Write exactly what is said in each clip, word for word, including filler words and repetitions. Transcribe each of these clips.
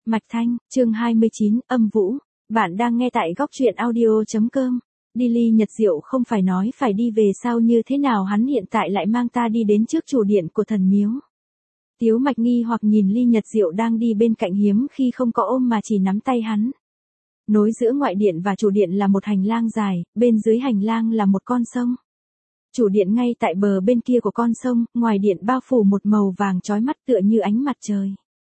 Mạch Thanh, chương hai mươi chín, âm vũ. Bạn đang nghe tại góc truyện audio chấm com. Đi Ly Nhật Diệu không phải nói phải đi về sao như thế nào hắn hiện tại lại mang ta đi đến trước chủ điện của thần miếu. Tiếu Mạch nghi hoặc nhìn Ly Nhật Diệu đang đi bên cạnh hiếm khi không có ôm mà chỉ nắm tay hắn. Nối giữa ngoại điện và chủ điện là một hành lang dài, bên dưới hành lang là một con sông. Chủ điện ngay tại bờ bên kia của con sông, ngoài điện bao phủ một màu vàng chói mắt tựa như ánh mặt trời.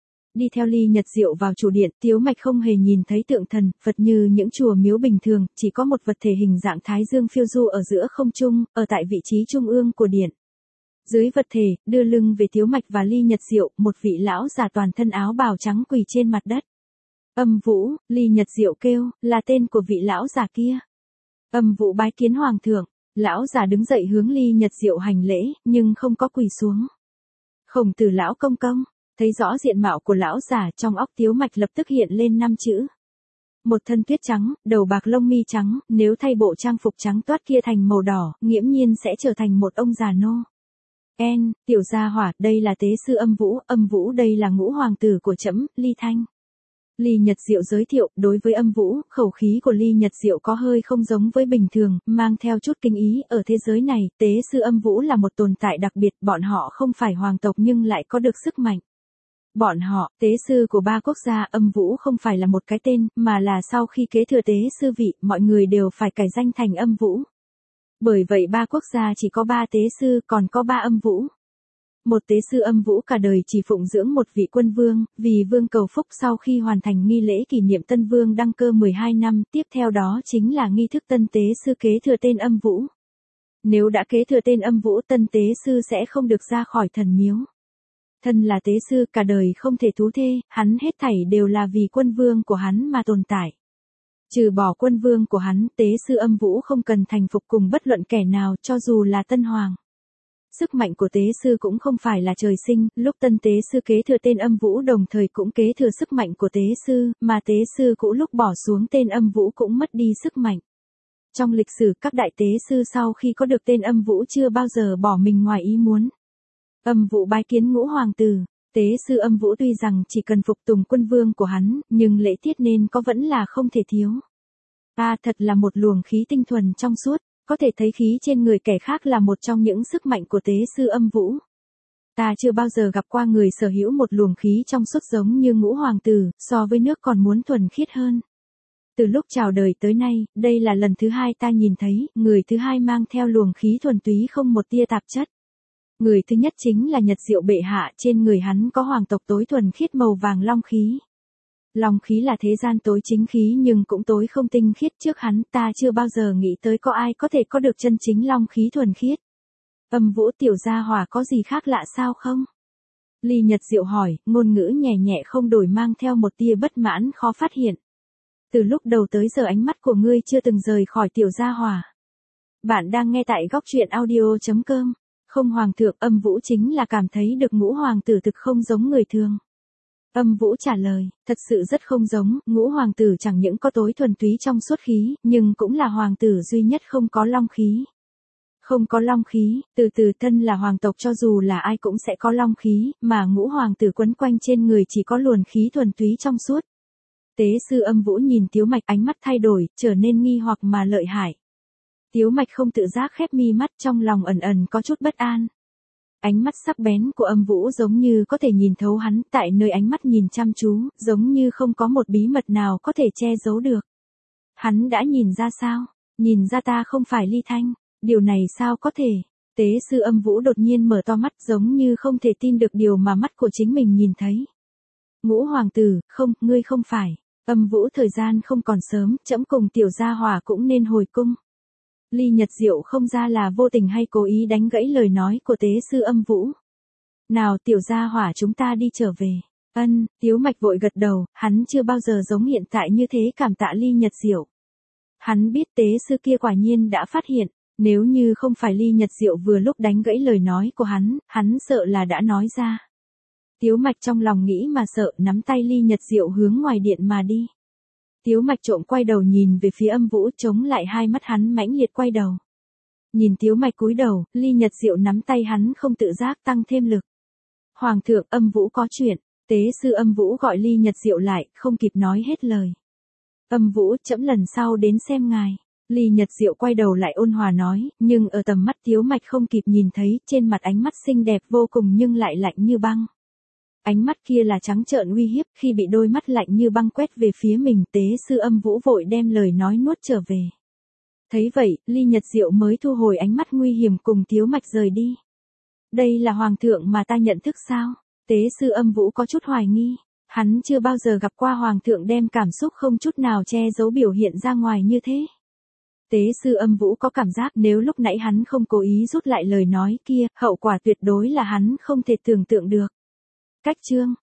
Đi theo Ly Nhật Diệu vào chủ điện, Tiếu Mạch không hề nhìn thấy tượng thần, Phật như những chùa miếu bình thường, chỉ có một vật thể hình dạng thái dương phiêu du ở giữa không trung, ở tại vị trí trung ương của điện. Dưới vật thể, đưa lưng về Tiếu Mạch và Ly Nhật Diệu, một vị lão già toàn thân áo bào trắng quỳ trên mặt đất. Âm Vũ, Ly Nhật Diệu kêu, là tên của vị lão già kia. Âm Vũ bái kiến hoàng thượng. Lão già đứng dậy hướng Ly Nhật Diệu hành lễ, nhưng không có quỳ xuống. Khổng Tử lão công công, thấy rõ diện mạo của lão già, trong óc Tiếu Mạch lập tức hiện lên năm chữ. Một thân tuyết trắng, đầu bạc lông mi trắng, nếu thay bộ trang phục trắng toát kia thành màu đỏ, nghiễm nhiên sẽ trở thành một ông già nô. En, tiểu gia hỏa, đây là tế sư Âm Vũ, Âm Vũ đây là ngũ hoàng tử của trẫm, Ly Thanh. Ly Nhật Diệu giới thiệu, đối với Âm Vũ, khẩu khí của Ly Nhật Diệu có hơi không giống với bình thường, mang theo chút kinh ý, ở thế giới này, tế sư Âm Vũ là một tồn tại đặc biệt, bọn họ không phải hoàng tộc nhưng lại có được sức mạnh. Bọn họ, tế sư của ba quốc gia, Âm Vũ không phải là một cái tên, mà là sau khi kế thừa tế sư vị, mọi người đều phải cải danh thành Âm Vũ. Bởi vậy ba quốc gia chỉ có ba tế sư, còn có ba Âm Vũ. Một tế sư Âm Vũ cả đời chỉ phụng dưỡng một vị quân vương, vì vương cầu phúc sau khi hoàn thành nghi lễ kỷ niệm tân vương đăng cơ mười hai năm, tiếp theo đó chính là nghi thức tân tế sư kế thừa tên Âm Vũ. Nếu đã kế thừa tên Âm Vũ, tân tế sư sẽ không được ra khỏi thần miếu. Thân là tế sư cả đời không thể thú thê, hắn hết thảy đều là vì quân vương của hắn mà tồn tại. Trừ bỏ quân vương của hắn, tế sư Âm Vũ không cần thành phục cùng bất luận kẻ nào, cho dù là tân hoàng. Sức mạnh của tế sư cũng không phải là trời sinh, lúc tân tế sư kế thừa tên Âm Vũ đồng thời cũng kế thừa sức mạnh của tế sư, mà tế sư cũ lúc bỏ xuống tên Âm Vũ cũng mất đi sức mạnh. Trong lịch sử các đại tế sư sau khi có được tên Âm Vũ chưa bao giờ bỏ mình ngoài ý muốn. Âm Vũ bái kiến ngũ hoàng tử, tế sư Âm Vũ tuy rằng chỉ cần phục tùng quân vương của hắn, nhưng lễ tiết nên có vẫn là không thể thiếu. Ta thật là một luồng khí tinh thuần trong suốt. Có thể thấy khí trên người kẻ khác là một trong những sức mạnh của tế sư Âm Vũ. Ta chưa bao giờ gặp qua người sở hữu một luồng khí trong suốt giống như ngũ hoàng tử, so với nước còn muốn thuần khiết hơn. Từ lúc chào đời tới nay, đây là lần thứ hai ta nhìn thấy, người thứ hai mang theo luồng khí thuần túy không một tia tạp chất. Người thứ nhất chính là Nhật Diệu bệ hạ, trên người hắn có hoàng tộc tối thuần khiết màu vàng long khí. Long khí là thế gian tối chính khí nhưng cũng tối không tinh khiết, trước hắn ta chưa bao giờ nghĩ tới có ai có thể có được chân chính long khí thuần khiết. Âm Vũ tiểu gia hỏa có gì khác lạ sao không? Ly Nhật Diệu hỏi, ngôn ngữ nhẹ nhẹ không đổi mang theo một tia bất mãn khó phát hiện. Từ lúc đầu tới giờ ánh mắt của ngươi chưa từng rời khỏi tiểu gia hỏa. Bạn đang nghe tại góc truyện audio chấm com. Không hoàng thượng, Âm Vũ chính là cảm thấy được ngũ hoàng tử thực không giống người thường. Âm Vũ trả lời, thật sự rất không giống, ngũ hoàng tử chẳng những có tối thuần túy trong suốt khí, nhưng cũng là hoàng tử duy nhất không có long khí. Không có long khí, từ từ thân là hoàng tộc cho dù là ai cũng sẽ có long khí, mà ngũ hoàng tử quấn quanh trên người chỉ có luồng khí thuần túy trong suốt. Tế sư Âm Vũ nhìn Tiếu Mạch ánh mắt thay đổi, trở nên nghi hoặc mà lợi hại. Tiếu Mạch không tự giác khép mi mắt trong lòng ẩn ẩn có chút bất an. Ánh mắt sắc bén của Âm Vũ giống như có thể nhìn thấu hắn, tại nơi ánh mắt nhìn chăm chú, giống như không có một bí mật nào có thể che giấu được. Hắn đã nhìn ra sao? Nhìn ra ta không phải Ly Thanh, điều này sao có thể? Tế sư Âm Vũ đột nhiên mở to mắt giống như không thể tin được điều mà mắt của chính mình nhìn thấy. Ngũ hoàng tử, không, ngươi không phải. Âm Vũ thời gian không còn sớm, trẫm cùng tiểu gia hỏa cũng nên hồi cung. Ly Nhật Diệu không ra là vô tình hay cố ý đánh gãy lời nói của tế sư Âm Vũ. Nào tiểu gia hỏa chúng ta đi trở về. Ân, Tiếu Mạch vội gật đầu, hắn chưa bao giờ giống hiện tại như thế cảm tạ Ly Nhật Diệu. Hắn biết tế sư kia quả nhiên đã phát hiện, nếu như không phải Ly Nhật Diệu vừa lúc đánh gãy lời nói của hắn, hắn sợ là đã nói ra. Tiếu Mạch trong lòng nghĩ mà sợ, nắm tay Ly Nhật Diệu hướng ngoài điện mà đi. Tiếu Mạch trộm quay đầu nhìn về phía Âm Vũ, chống lại hai mắt hắn mãnh liệt quay đầu. Nhìn Tiếu Mạch cúi đầu, Ly Nhật Diệu nắm tay hắn không tự giác tăng thêm lực. Hoàng thượng, Âm Vũ có chuyện. Tế sư Âm Vũ gọi Ly Nhật Diệu lại, không kịp nói hết lời. Âm Vũ, trẫm lần sau đến xem ngài. Ly Nhật Diệu quay đầu lại ôn hòa nói, nhưng ở tầm mắt Tiếu Mạch không kịp nhìn thấy, trên mặt ánh mắt xinh đẹp vô cùng nhưng lại lạnh như băng. Ánh mắt kia là trắng trợn uy hiếp, khi bị đôi mắt lạnh như băng quét về phía mình, Tế sư Âm Vũ vội đem lời nói nuốt trở về. Thấy vậy, Ly Nhật Diệu mới thu hồi ánh mắt nguy hiểm cùng Tiếu Mạch rời đi. Đây là hoàng thượng mà ta nhận thức sao? Tế sư Âm Vũ có chút hoài nghi. Hắn chưa bao giờ gặp qua hoàng thượng đem cảm xúc không chút nào che giấu biểu hiện ra ngoài như thế. Tế sư Âm Vũ có cảm giác nếu lúc nãy hắn không cố ý rút lại lời nói kia, hậu quả tuyệt đối là hắn không thể tưởng tượng được. Cách chương